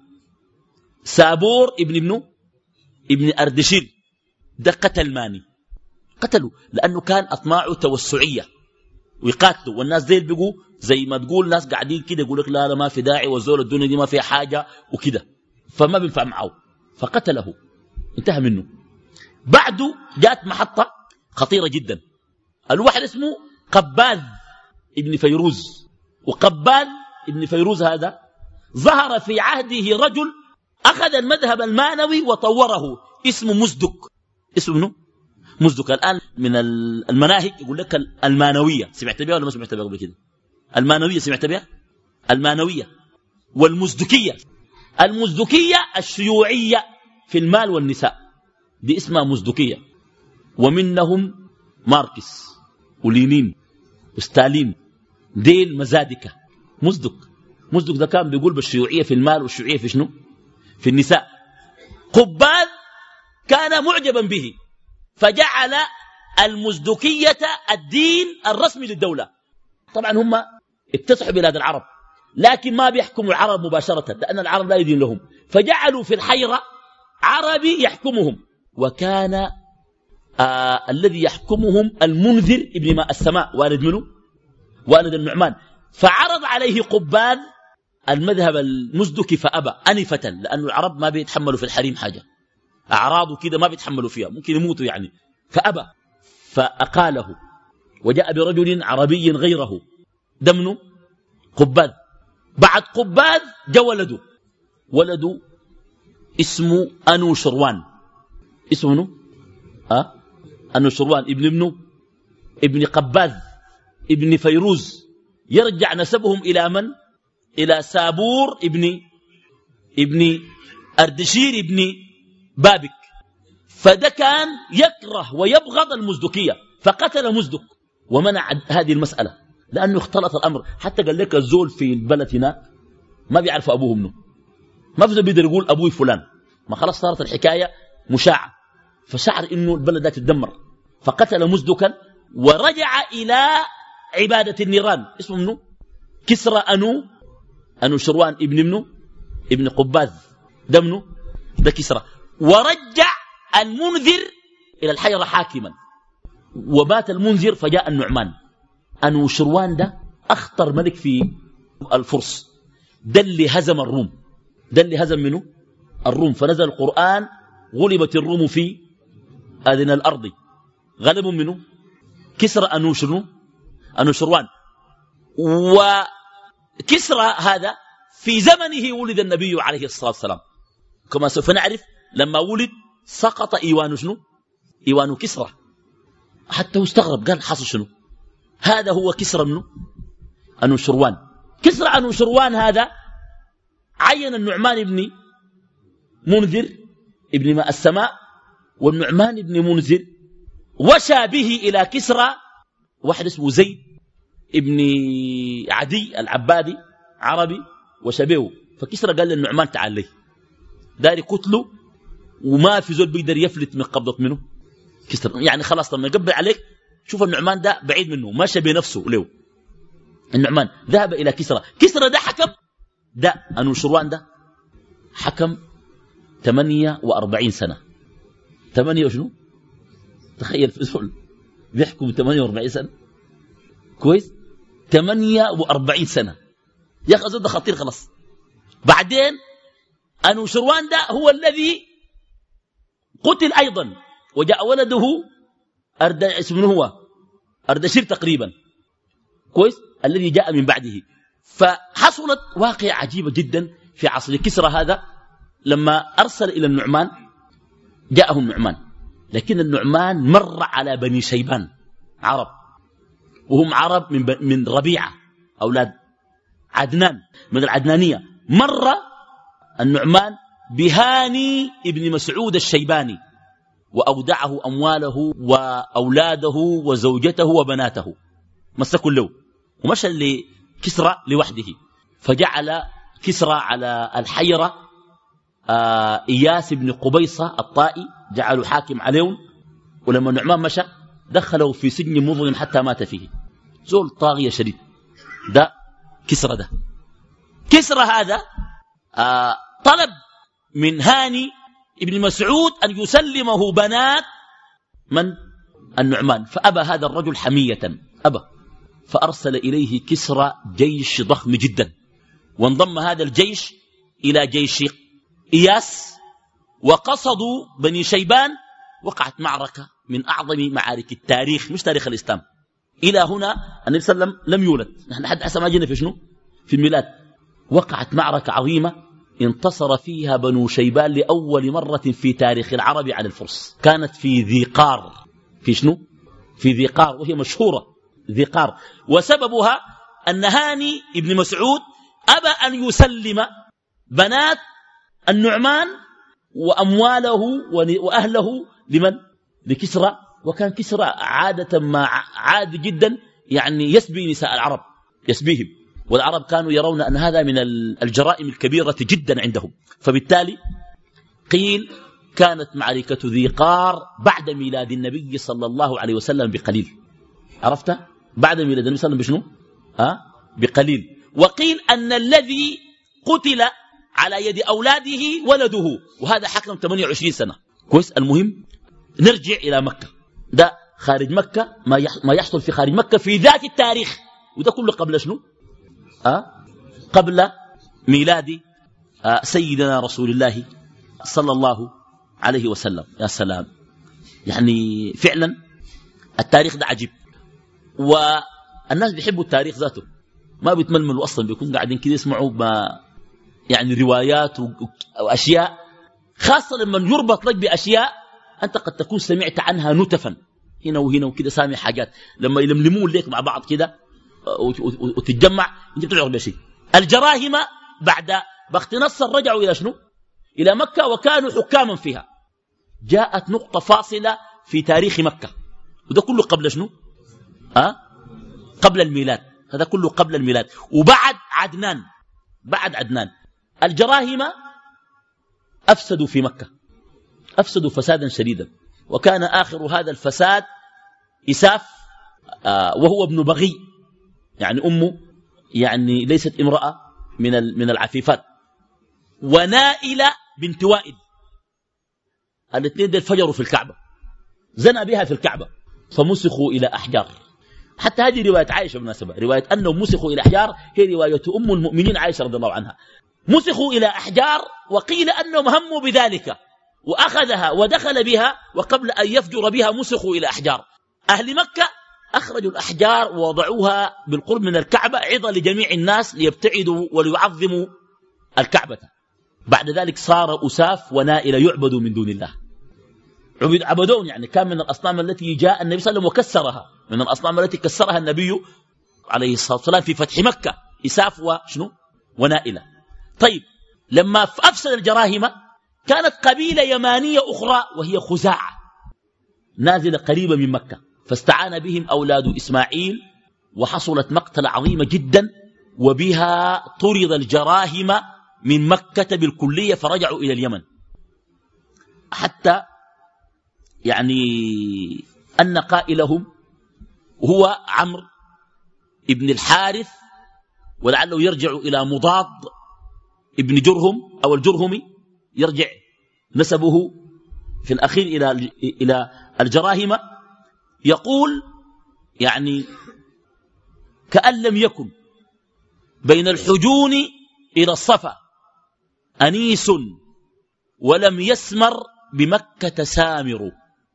سابور ابن ابنه ابن أردشير. ده قتل ماني، قتله لأنه كان أطماعه توسعية ويقاتلوا. والناس زي بيقوا زي ما تقول ناس قاعدين كده يقول لك لا لا ما في داعي، والزول الدنيا دي ما فيها حاجة وكده، فما بينفع معه، فقتله، انتهى منه. بعده جاءت محطة خطيرة جدا، الواحد اسمه قباذ ابن فيروز. وقباذ ابن فيروز هذا ظهر في عهده رجل أخذ المذهب المانوي وطوره، اسمه مزدك. اسمه منه؟ مزدك. الآن من المناهج يقول لك المانوية، سمعت بها ولا ما سمعت بها قبل كده؟ المانوية سمعت بها؟ المانوية والمزدكية. المزدكية الشيوعية في المال والنساء، دي اسمها مزدكية. ومنهم ماركس ولينين وستالين، ديل مزادكة. مزدك مزدك ده كان بيقول بالشيوعية في المال والشيوعية في شنو؟ في النساء. قباذ كان معجبا به فجعل المزدكية الدين الرسمي للدولة. طبعا هم اكتسحوا بلاد العرب، لكن ما بيحكموا العرب مباشرة لأن العرب لا يدين لهم، فجعلوا في الحيرة عربي يحكمهم. وكان آه الذي يحكمهم المنذر ابن ماء السماء، والد منه؟ والد النعمان. فعرض عليه قباذ المذهب المزدكي فأبى أنفة، لأن العرب ما بيتحملوا في الحريم حاجة، أعراضه كده ما بيتحملوا فيها، ممكن يموتوا يعني. فأبى فأقاله وجاء برجل عربي غيره، دمنه قباذ. بعد قباذ جاء ولده، ولده اسمه أنو شروان. اسمه منه؟ أه؟ أنو شروان ابن ابنه ابن قباذ ابن فيروز. يرجع نسبهم إلى من؟ إلى سابور ابن ابن أردشير ابن بابك. فده كان يكره ويبغض المزدكية، فقتل مزدك ومنع هذه المسألة لأنه اختلط الأمر. حتى قال لك الزول في البلد هنا ما بيعرف أبوه منه، ما في زول بيقدر يقول أبوي فلان، ما خلاص صارت الحكاية مشاعة. فشعر إنه البلد ده تتدمر، فقتل مزدكا ورجع إلى عبادة النيران. اسمه منه كسرى أنو أنو شروان ابن منه ابن قباذ، ده منه ده كسرى. ورجع المنذر إلى الحيرة حاكما، وبات المنذر فجاء النعمان. أنو شروان ده أخطر ملك في الفرس، ده اللي هزم الروم، ده اللي هزم منه الروم. فنزل القرآن غلبت الروم في أذن الأرض، غلبوا منه كسرى أنو شنو أنو شروان. وكسرى هذا في زمنه ولد النبي عليه الصلاة والسلام، كما سوف نعرف. لما ولد سقط إيوان شنو إيوان كسرى، حتى هو استغرب قال حصل شنو هذا، هو كسرى منه أنو شروان. كسرى أنو شروان هذا عين النعمان بن منذر ابن ماء السماء، والنعمان بن منذر وشى به إلى كسرى واحد اسمه زيد ابن عدي العبادي عربي وشبهه. فكسرى قال للنعمان تعال لي، داري قتله وما في زول بيقدر يفلت من قبضة منه كسرى، يعني خلاص لما يقبل عليك شوف النعمان ده بعيد منه ما شبه نفسه له. النعمان ذهب إلى كسرى، كسرى ده حكم، ده أنو شروان ده حكم ثمانية وأربعين سنة. ثمانية وشنو؟ تخيل في زول بيحكم ثمانية وأربعين سنة، كويس؟ ثمانية وأربعين سنة يا أخي زود ده خطير خلاص. بعدين أنو شروان ده هو الذي قتل أيضا، وجاء ولده أرد اسمه هو أردشير تقريبا، كويس؟ الذي جاء من بعده. فحصلت واقعة عجيبة جدا في عصر كسرى هذا. لما أرسل إلى النعمان جاءه النعمان، لكن النعمان مر على بني شيبان عرب، وهم عرب من, من ربيعة أولاد عدنان من العدنانية. مر النعمان بهاني ابن مسعود الشيباني وأودعه أمواله وأولاده وزوجته وبناته، مسكوا له ومشى لكسرى لوحده. فجعل كسرى على الحيرة آه إياس بن قبيصة الطائي جعلوا حاكم عليهم، ولما النعمان مشى دخلوا في سجن مظلم حتى مات فيه. زول طاغية شديد ده كسرى. ده كسرى هذا آه طلب من هاني ابن مسعود أن يسلمه بنات من النعمان، فأبى هذا الرجل حمية، أبى. فأرسل إليه كسرى جيش ضخم جدا، وانضم هذا الجيش إلى جيش إياس، وقصدوا بني شيبان. وقعت معركة من أعظم معارك التاريخ، مش تاريخ الإسلام. إلى هنا النبي صلى الله عليه وسلم لم يولد، نحن حد حسب ما جينا في شنو في الميلاد. وقعت معركة عظيمة انتصر فيها بنو شيبان لأول مرة في تاريخ العرب على الفرس. كانت في ذي قار، في شنو في ذي قار، وهي مشهورة ذي قار. وسببها أن هاني ابن مسعود أبى أن يسلم بنات النعمان وأمواله وأهله لمن لكسرى. وكان كسرى عادة ما عادي جدا يعني يسبي نساء العرب، يسبيهم، والعرب كانوا يرون أن هذا من الجرائم الكبيرة جدا عندهم. فبالتالي قيل كانت معركة ذي قار بعد ميلاد النبي صلى الله عليه وسلم بقليل. عرفت؟ بعد ميلاد النبي صلى الله عليه وسلم بشنو؟ أه؟ بقليل. وقيل أن الذي قتل على يد أولاده ولده، وهذا حكم ثمانية وعشرين سنة. كويس؟ المهم نرجع إلى مكة. ده خارج مكة، ما يحصل في خارج مكة في ذات التاريخ، وده كله قبل شنو؟ أه؟ قبل ميلاد أه سيدنا رسول الله صلى الله عليه وسلم. يا سلام، يعني فعلا التاريخ ده عجيب، والناس بيحبوا التاريخ ذاته، ما بيتململوا أصلا، بيكون قاعدين كده يسمعوا ما يعني روايات وأشياء، خاصة لما يربط لك بأشياء أنت قد تكون سمعت عنها نتفا هنا وهنا وكده، سامع حاجات لما يلملمون ليك مع بعض كده وتتجمع انت بتشعر بشيء. الجراهم بعد بخت نصر رجعوا إلى شنو؟ إلى مكة، وكانوا حكاما فيها. جاءت نقطة فاصلة في تاريخ مكة، وده كله قبل شنو؟ أه؟ قبل الميلاد. هذا كله قبل الميلاد، وبعد عدنان. بعد عدنان. الجراهمة أفسدوا في مكة، أفسدوا فسادا شديدا، وكان آخر هذا الفساد إساف آه وهو ابن بغي، يعني أمه يعني ليست امرأة من من العفيفات، ونائلة بنت وائل، الاثنين دول فجروا في الكعبة، زنى بها في الكعبة فمسخوا إلى أحجار. حتى هذه رواية عائشة بالمناسبة، رواية أنهم مسخوا إلى أحجار هي رواية أم المؤمنين عائشة رضي الله عنها. مسخوا إلى أحجار، وقيل أنهم هموا بذلك وأخذها ودخل بها، وقبل أن يفجر بها مسخوا إلى أحجار. أهل مكة أخرجوا الأحجار ووضعوها بالقرب من الكعبة عظة لجميع الناس ليبتعدوا وليعظموا الكعبة. بعد ذلك صار أساف ونائلة يعبدوا من دون الله، عبد عبدون، يعني كان من الأصنام التي جاء النبي صلى الله عليه وسلم وكسرها، من الأصنام التي كسرها النبي عليه الصلاة والسلام في فتح مكة، إساف وشنو ونائلة. طيب لما أفسد الجراهمة كانت قبيلة يمانية أخرى وهي خزاعة نازلة قريبة من مكة، فاستعان بهم أولاد إسماعيل وحصلت مقتلة عظيمة جدا، وبها طرد الجراهمة من مكة بالكلية فرجعوا إلى اليمن. حتى يعني أن قائلهم هو عمرو ابن الحارث، ولعله يرجع إلى مضاد ابن جرهم أو الجرهمي، يرجع نسبه في الأخير إلى إلى الجراهمة. يقول يعني كأن لم يكن بين الحجون إلى الصفا أنيس ولم يسمر بمكة سامر،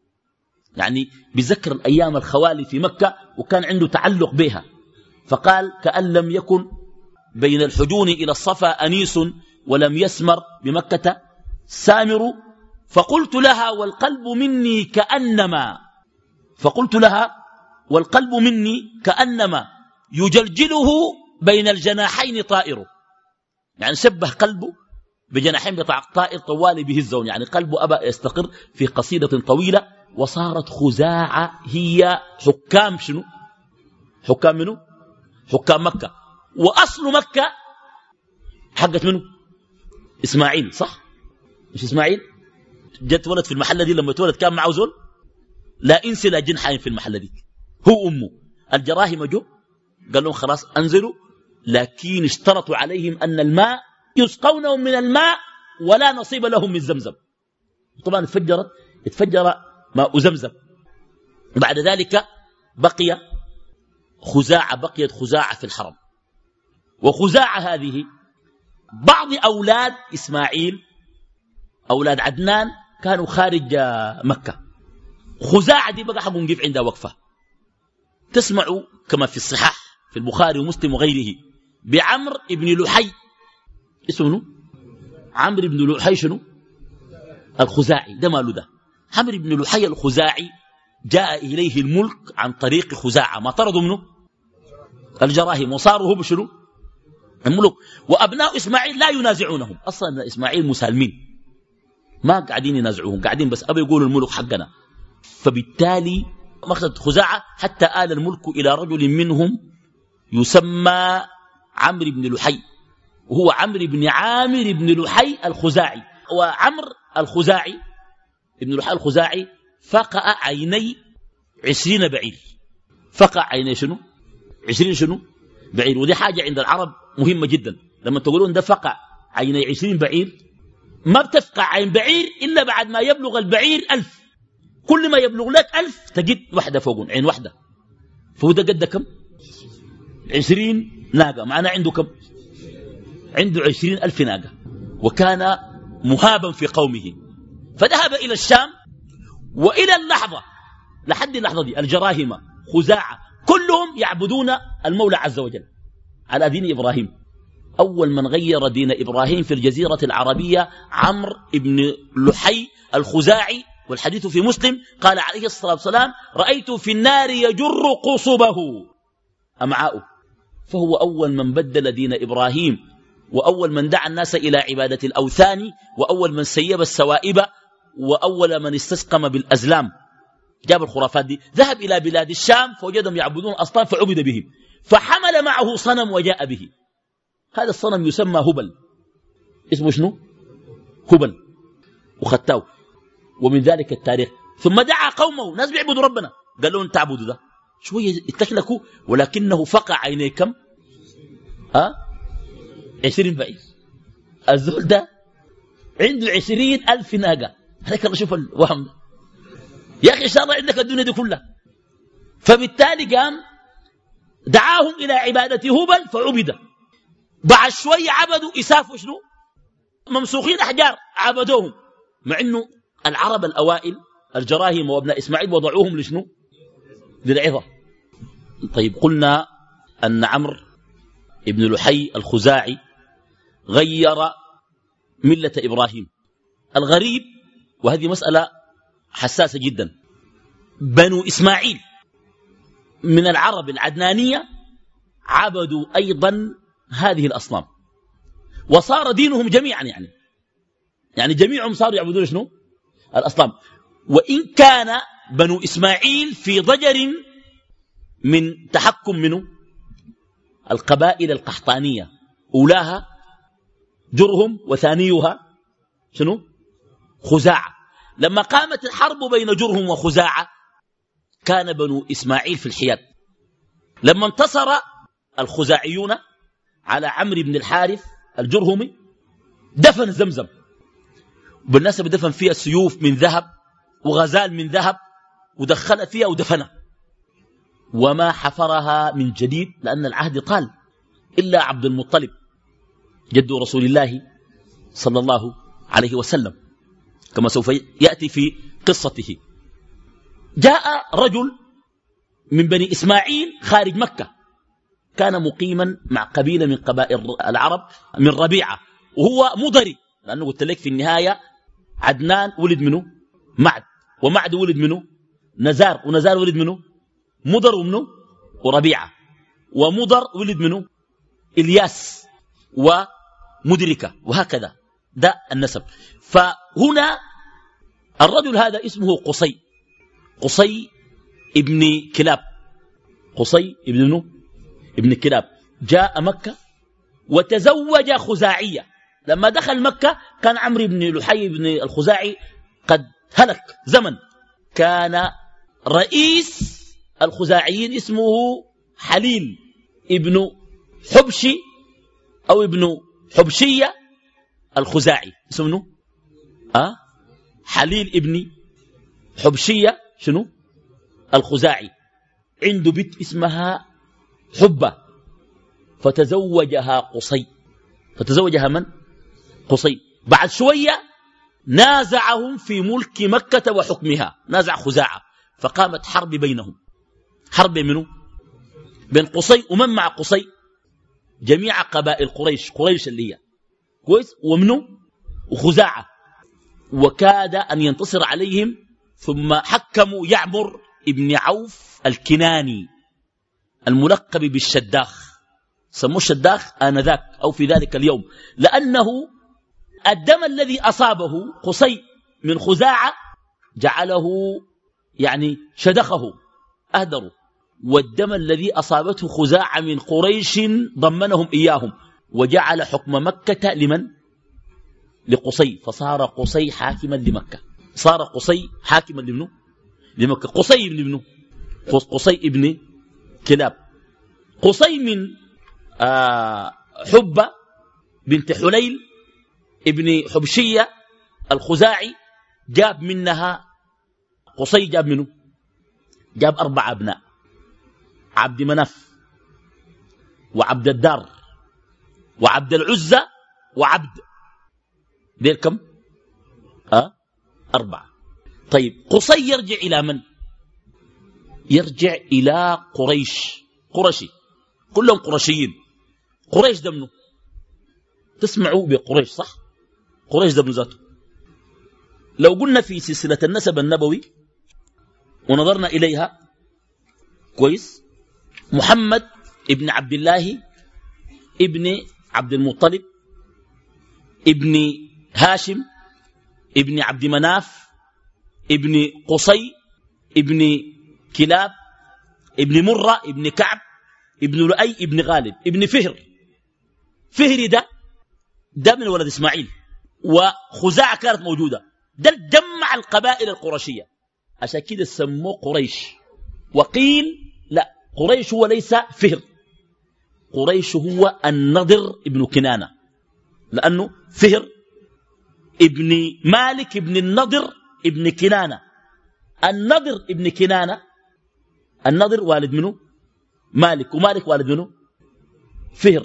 يعني بذكر الأيام الخوالي في مكة وكان عنده تعلق بها، فقال كأن لم يكن بين الحجون إلى الصفا أنيس ولم يسمر بمكة سامر. فقلت لها والقلب مني كأنما فقلت لها والقلب مني كأنما يجلجله بين الجناحين طائر، يعني شبه قلبه بجناحين بتاع طائر طوالي بهزون، يعني قلبه أبى يستقر في قصيدة طويلة. وصارت خزاعة هي حكام شنو؟ حكام منه؟ حكام مكة. وأصل مكة حقت منه؟ إسماعيل، صح؟ مش إسماعيل؟ جت ولد في المحلة دي، لما اتولد كان معه زول لا انسي لا جن حايم في المحلة دي، هو أمه. الجراهمة جو قال لهم خلاص أنزلوا، لكن اشترطوا عليهم أن الماء يسقونهم من الماء ولا نصيب لهم من زمزم. طبعا اتفجرت اتفجر ماء زمزم. بعد ذلك بقي خزاعة بقيت خزاعة في الحرم. وخزاعة هذه بعض أولاد إسماعيل أولاد عدنان كانوا خارج مكة. خزاعة دي بقى حقوا نقف عندها وقفة. تسمعوا كما في الصحاح في البخاري ومسلم وغيره بعمر ابن لحي، اسمه عمرو ابن لحي شنو؟ الخزاعي. ده ماله ده؟ عمرو ابن لحي الخزاعي جاء إليه الملك عن طريق خزاعة، ما طردوا منه الجراهيم وصاروا هم شنو؟ الملك. وأبناء إسماعيل لا ينازعونهم، أصلا إسماعيل مسالمين ما قاعدين ينازعوهم، قاعدين بس أبي يقولوا الملك حقنا. فبالتالي مخذت خزاعة حتى آل الملك إلى رجل منهم يسمى عمرو بن لحي، وهو عمرو بن عامر بن لحي الخزاعي. وعمرو الخزاعي ابن لحي الخزاعي فقع عيني عشرين بعير. فقع عيني شنو؟ عشرين شنو؟ بعير. ودي حاجة عند العرب مهمة جدا، لما تقولون ده فقع عيني عشرين بعير، ما بتفقع عين بعير إلا بعد ما يبلغ البعير ألف. كل ما يبلغ لك ألف تجد واحدة فوقون، عين واحدة. فهو ده قد كم؟ عشرين ناقة. معناه عنده كم؟ عنده عشرين ألف ناقة. وكان مهابا في قومه. فذهب إلى الشام، وإلى اللحظة لحد اللحظة دي الجراهمة خزاعة كلهم يعبدون المولى عز وجل على دين إبراهيم. أول من غير دين إبراهيم في الجزيرة العربية عمرو بن لحي الخزاعي، والحديث في مسلم قال عليه الصلاة والسلام رأيت في النار يجر قصبه أمعاؤه. فهو أول من بدل دين إبراهيم، وأول من دعا الناس إلى عبادة الأوثان، وأول من سيب السوائب، وأول من استسقم بالأزلام. جاب الخرافات دي. ذهب إلى بلاد الشام فوجدهم يعبدون أصنام فعبد بهم، فحمل معه صنم وجاء به. هذا الصنم يسمى هبل، اسمه شنو؟ هبل، وختاو. ومن ذلك التاريخ ثم دعا قومه، ناس بيعبدوا ربنا، قال لهم تعبدوا ده شوية اتكلكوا، ولكنه فقع عينيه كم؟ أه؟ عشرين بعيد. الزول ده عنده عشرين ألف ناقة. هذاك الله شوف الوهم ده. يا أخي إن شاء الله عندك الدنيا دي كلها. فبالتالي قام دعاهم إلى عبادة هبل فعبد. بعد شوية عبدوا إساف وشنو؟ ممسوخين أحجار عبدوهم، مع أنه العرب الأوائل الجراهم وابناء إسماعيل وضعوهم لشنو؟ للعظة. طيب قلنا أن عمرو ابن لحي الخزاعي غير ملة إبراهيم. الغريب، وهذه مسألة حساسة جدا، بنو إسماعيل من العرب العدنانية عبدوا أيضا هذه الأصنام، وصار دينهم جميعا يعني يعني جميعهم صاروا يعبدون شنو؟ الأصنام. وإن كان بنو إسماعيل في ضجر من تحكم منه القبائل القحطانية، أولاها جرهم وثانيها شنو؟ خزاعة. لما قامت الحرب بين جرهم وخزاعة كان بنو إسماعيل في الحياد. لما انتصر الخزاعيون على عمرو بن الحارث الجرهمي دفن زمزم، بالنسبة دفن فيها سيوف من ذهب وغزال من ذهب، ودخل فيها ودفنها، وما حفرها من جديد لأن العهد طال، إلا عبد المطلب جد رسول الله صلى الله عليه وسلم، كما سوف يأتي في قصته. جاء رجل من بني إسماعيل خارج مكة، كان مقيما مع قبيلة من قبائل العرب من ربيعة، وهو مضري، لأنه قلت لك في النهاية عدنان ولد منه معد، ومعد ولد منه نزار، ونزار ولد منه مضر ومنه وربيعة، ومضر ولد منه إلياس ومدركة، وهكذا ده النسب. فهنا الرجل هذا اسمه قصي، قصي ابن كلاب، قصي ابن ابن كلاب جاء مكة وتزوج خزاعية. لما دخل مكة كان عمرو بن لحي بن الخزاعي قد هلك زمن، كان رئيس الخزاعيين اسمه حليل ابن حبشي أو ابن حبشية الخزاعي، اسمه أه؟ حليل ابن حبشية شنو الخزاعي، عنده بنت اسمها حبة، فتزوجها قصي، فتزوجها من؟ قصي. بعد شوية نازعهم في ملك مكة وحكمها، نازع خزاعة، فقامت حرب بينهم. حرب منه؟ بين قصي ومن مع قصي؟ جميع قبائل قريش، قريش اللي هي كويس، ومنه وخزاعة، وكاد أن ينتصر عليهم. ثم حكموا يعمر ابن عوف الكناني الملقب بالشداخ، سموه الشداخ آنذاك أو في ذلك اليوم، لأنه الدم الذي أصابه قصي من خزاعة جعله يعني شدخه أهدره، والدم الذي أصابته خزاعة من قريش ضمنهم إياهم، وجعل حكم مكة لمن؟ لقصي، فصار قصي حاكما لمكة، صار قصي حاكما لمنه؟ لمكة. قصي ابن ابنه قصي ابن كلاب. قصي من آه حبة بنت حليل ابن حبشية الخزاعي، جاب منها قصي جاب منه جاب أربع أبناء، عبد مناف وعبد الدار وعبد العزة وعبد، دير كم؟ أه؟ أربعة. طيب قصي يرجع إلى من؟ يرجع إلى قريش، قرشي، كلهم قرشيين. قريش ده منه؟ تسمعوا بقريش صح؟ قريش ده من ذاته. لو قلنا في سلسلة النسب النبوي ونظرنا إليها كويس، محمد ابن عبد الله ابن عبد المطلب ابن هاشم ابن عبد مناف ابن قصي ابن كلاب ابن مرة ابن كعب ابن لؤي ابن غالب ابن فهر. فهر ده ده من ولد إسماعيل، وخزاعة كانت موجودة، ده جمع القبائل القرشية، عشان كده سموه قريش. وقيل لا، قريش هو ليس فهر، قريش هو النضر ابن كنانة، لأنه فهر ابن مالك ابن النضر ابن كنانة. النضر ابن كنانة، النضر والد منه مالك، ومالك والد منه فهر.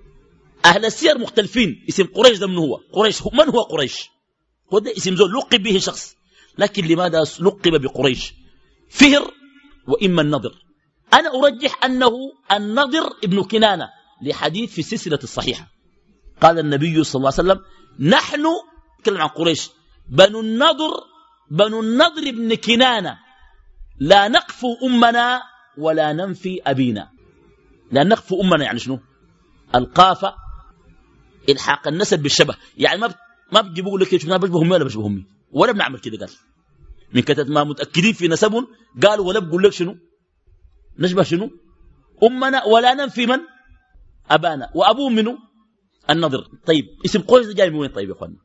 أهل السير مختلفين اسم قريش ده من هو قريش، من هو قريش؟ هو ده اسم زول لقب به شخص، لكن لماذا لقب بقريش؟ فهر وإما النضر. أنا أرجح أنه النضر ابن كنانة لحديث في السلسلة الصحيحة، قال النبي صلى الله عليه وسلم نحن نتكلم عن قريش بنو النضر بنو النضر ابن كنانة لا نقفو أمنا ولا ننفي أبينا. لا نقفو أمنا يعني شنو؟ القافة الحاق النسب بالشبه، يعني ما ما بيجي بيقول لك شنو بشبه امي ولا بشبه امي ولا بنعمل كده. قال من كتت ما متأكدين في نسبهم قالوا ولا بقول لك شنو نشبه شنو أمنا ولا ننفي من أبانا، وأبوه منه النضر. طيب اسم قريش ده جاي من وين؟ طيب يا أخوانا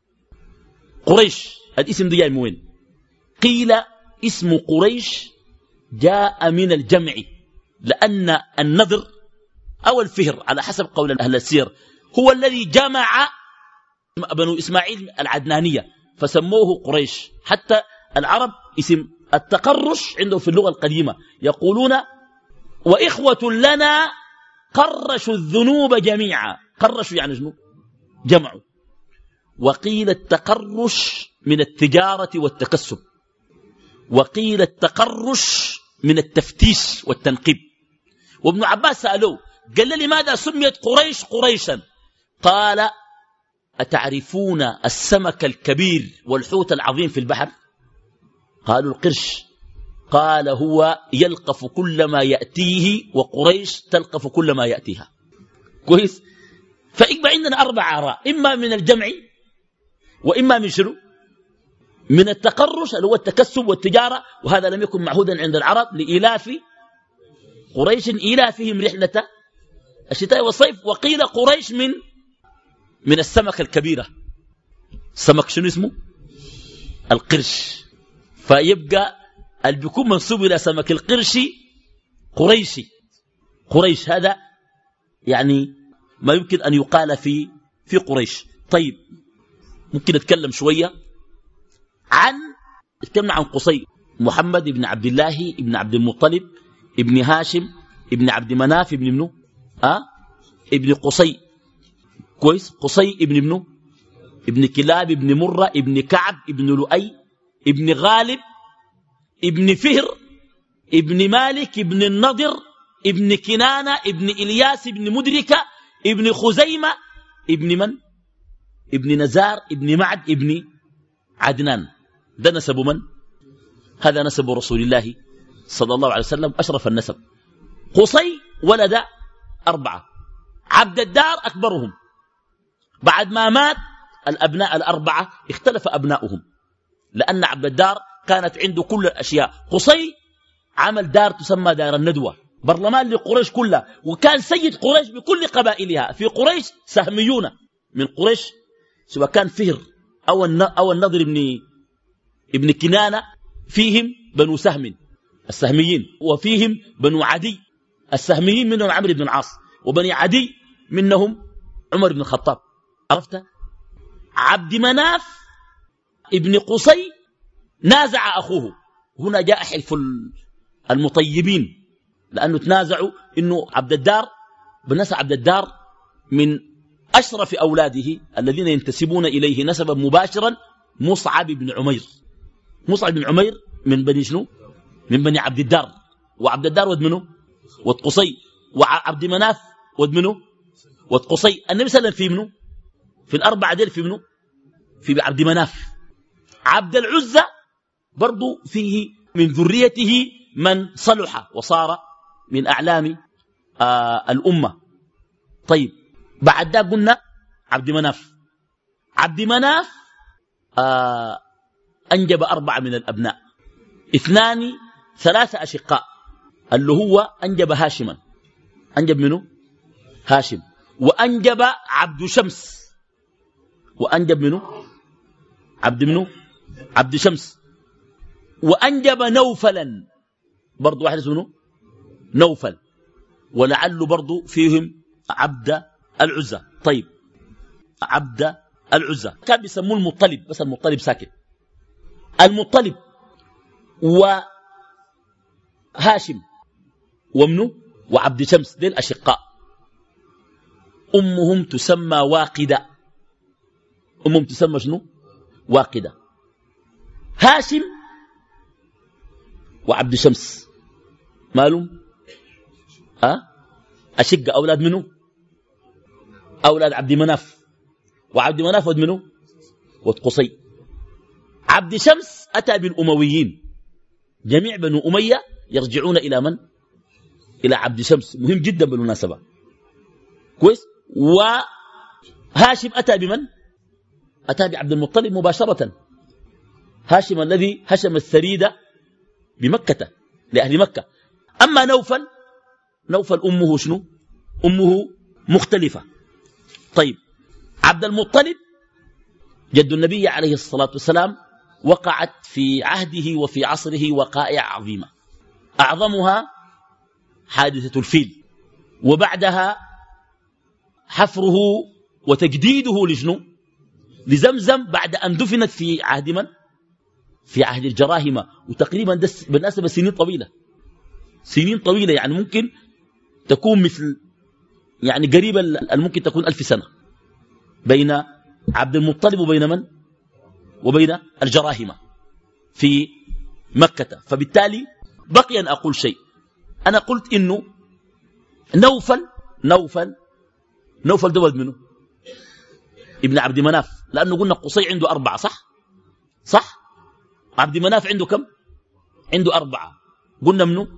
قريش الاسم ده جاي من وين؟ قيل اسم قريش جاء من الجمع، لأن النضر أو الفهر على حسب قول أهل السير هو الذي جمع بنو إسماعيل العدنانية فسموه قريش. حتى العرب اسم التقرش عندهم في اللغة القديمة يقولون وإخوة لنا قرشوا الذنوب جميعا. قرشوا يعني شنو؟ جمعوا. وقيل التقرش من التجارة والتكسب، وقيل التقرش من التفتيش والتنقيب. وابن عباس سألوه قال لي لماذا سميت قريش قريشا؟ قال أتعرفون السمك الكبير والحوت العظيم في البحر؟ قالوا القرش. قال هو يلقف كل ما يأتيه وقريش تلقف كل ما يأتيها. كويس. فإقبع عندنا أربع آراء، إما من الجمع، وإما من شنو؟ من التقرش اللي هو التكسب والتجارة، وهذا لم يكن معهودا عند العرب لإلاف قريش إلافهم رحلة الشتاء والصيف. وقيل قريش من من السمك الكبيرة. سمك شنو اسمه؟ القرش. فيبقى اللي بيكون منسوب إلى سمك القرش قريشي. قريش هذا يعني ما يمكن أن يقال في في قريش. طيب ممكن نتكلم شوية عن نتكلم عن قصي، محمد بن عبد الله بن عبد المطلب ابن هاشم ابن عبد مناف ابن منه أه؟ ابن قصي. كويس. قصي ابن منه ابن كلاب ابن مرة ابن كعب ابن لؤي ابن غالب ابن فهر ابن مالك ابن النضر ابن كنانة ابن إلياس ابن مدركة ابن خزيمة ابن من؟ ابن نزار ابن معد ابن عدنان. ده نسب من؟ هذا نسب رسول الله صلى الله عليه وسلم، أشرف النسب. قصي ولد أربعة، عبد الدار أكبرهم. بعد ما مات الأبناء الأربعة اختلف أبناؤهم، لأن عبد الدار كانت عنده كل الأشياء. قصي عمل دار تسمى دار الندوة، برلمان لقريش كلها، وكان سيد قريش بكل قبائلها. في قريش سهميون من قريش، سواء كان فهر أو أو النضر ابن ابن كنانة، فيهم بنو سهم السهميين، وفيهم بنو عدي السهميين، منهم عمرو بن العاص، وبني عدي منهم عمر بن الخطاب. عرفت؟ عبد مناف ابن قصي نازع أخوه. هنا جاء حلف المطيبين، لأنه تنازعوا إنه عبد الدار بنسى عبد الدار من أشرف أولاده الذين ينتسبون إليه نسبا مباشرا مصعب بن عمير. مصعب بن عمير من بني شنو؟ من بني عبد الدار. وعبد الدار ود منه؟ ود قصي. وعبد مناف ود منه؟ ود قصي. النبي صلى الله عليه وسلم في منه؟ في الأربعة ديل في منه؟ في عبد مناف. عبد العزة برضو فيه من ذريته من صلح وصار من أعلام آه الأمة. طيب بعد ده قلنا عبد مناف. عبد مناف آه أنجب أربعة من الأبناء، اثنان ثلاثة أشقاء، اللي هو أنجب هاشما. أنجب منه؟ هاشم. وأنجب عبد شمس. وأنجب منه عبد منه عبد شمس. وأنجب نوفلا، برضو واحد اسمه نوفل، ولعل برضو فيهم عبد العزة. طيب عبد العزة كان بيسموه المطلب، بس المطلب ساكت. المطلب وهاشم ومنه وعبد شمس ديل أشقاء. أمهم تسمى واقدة. أمهم تسمى شنو؟ واقدة. هاشم وعبد شمس مالهم أه؟ أشق أولاد منه أولاد عبد مناف، وعبد مناف ود منه ود قصي. عبد شمس أتى بالأمويين، جميع بنو أمية يرجعون إلى من؟ إلى عبد شمس، مهم جدا بالمناسبة. كويس. وهاشم أتى بمن؟ أتى بعبد المطلب مباشرة. هاشم الذي هشم الثريدة بمكة لأهل مكة. أما نوفل، نوفل أمه شنو؟ أمه مختلفة. طيب عبد المطلب جد النبي عليه الصلاة والسلام وقعت في عهده وفي عصره وقائع عظيمة، أعظمها حادثة الفيل، وبعدها حفره وتجديده لجنو لزمزم بعد أن دفنت في عهد من؟ في عهد الجراهمة. وتقريبا بالنسبة سنين طويلة، سنين طويلة، يعني ممكن تكون مثل يعني قريبا ممكن تكون ألف سنة بين عبد المطلب وبين من؟ وبين الجراهمة في مكة. فبالتالي بقي أن أقول شيء. أنا قلت إنه نوفل نوفل نوفل ده ولد منه ابن عبد مناف، لأنه قلنا قصي عنده أربعة، صح؟ صح؟ عبد مناف عنده كم؟ عنده أربعة. قلنا منه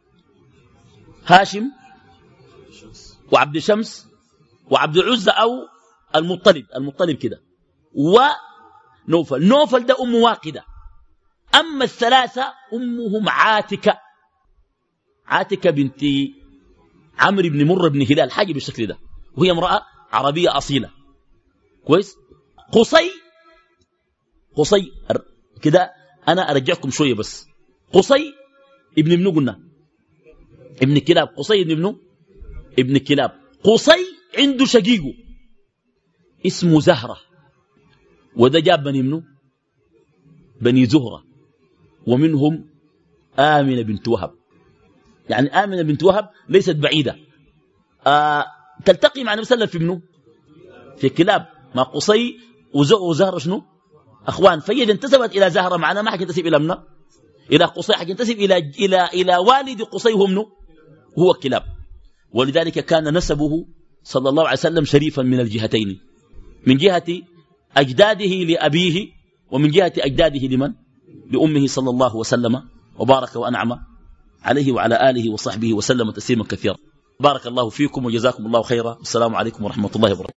هاشم وعبد شمس وعبد العزة أو المطلب، المطلب كده، ونوفل. نوفل ده أم واقدة. أما الثلاثة أمهم عاتكة، عاتكة بنت عمرو بن مر بن هلال، حاجة بالشكل ده، وهي امرأة عربية أصيلة. كويس. قصي قصي كده أنا أرجعكم شوية بس. قصي ابن منو قلنا؟ ابن كلاب. قصي ابن منو؟ ابن كلاب. قصي عنده شقيقه اسمه زهرة، وده جاب بني منو؟ بني زهرة، ومنهم آمنة بنت وهب. يعني آمنة بنت وهب ليست بعيدة، آه تلتقي مع النبي صلى الله عليه وسلم في منو؟ في كلاب. ما قصي وزهرة شنو؟ أخوان. فإذا انتسبت إلى زهرة معنا ما حينتسب إلى منه؟ إلى قصي، حينتسب إلى إلى إلى والد قصي هو منه؟ هو كلاب. ولذلك كان نسبه صلى الله عليه وسلم شريفا من الجهتين، من جهة أجداده لأبيه، ومن جهة أجداده لمن؟ لأمه صلى الله وسلم وبارك وأنعم عليه وعلى آله وصحبه وسلم تسليما كثيرا. بارك الله فيكم وجزاكم الله خيرا. السلام عليكم ورحمة الله وبركاته.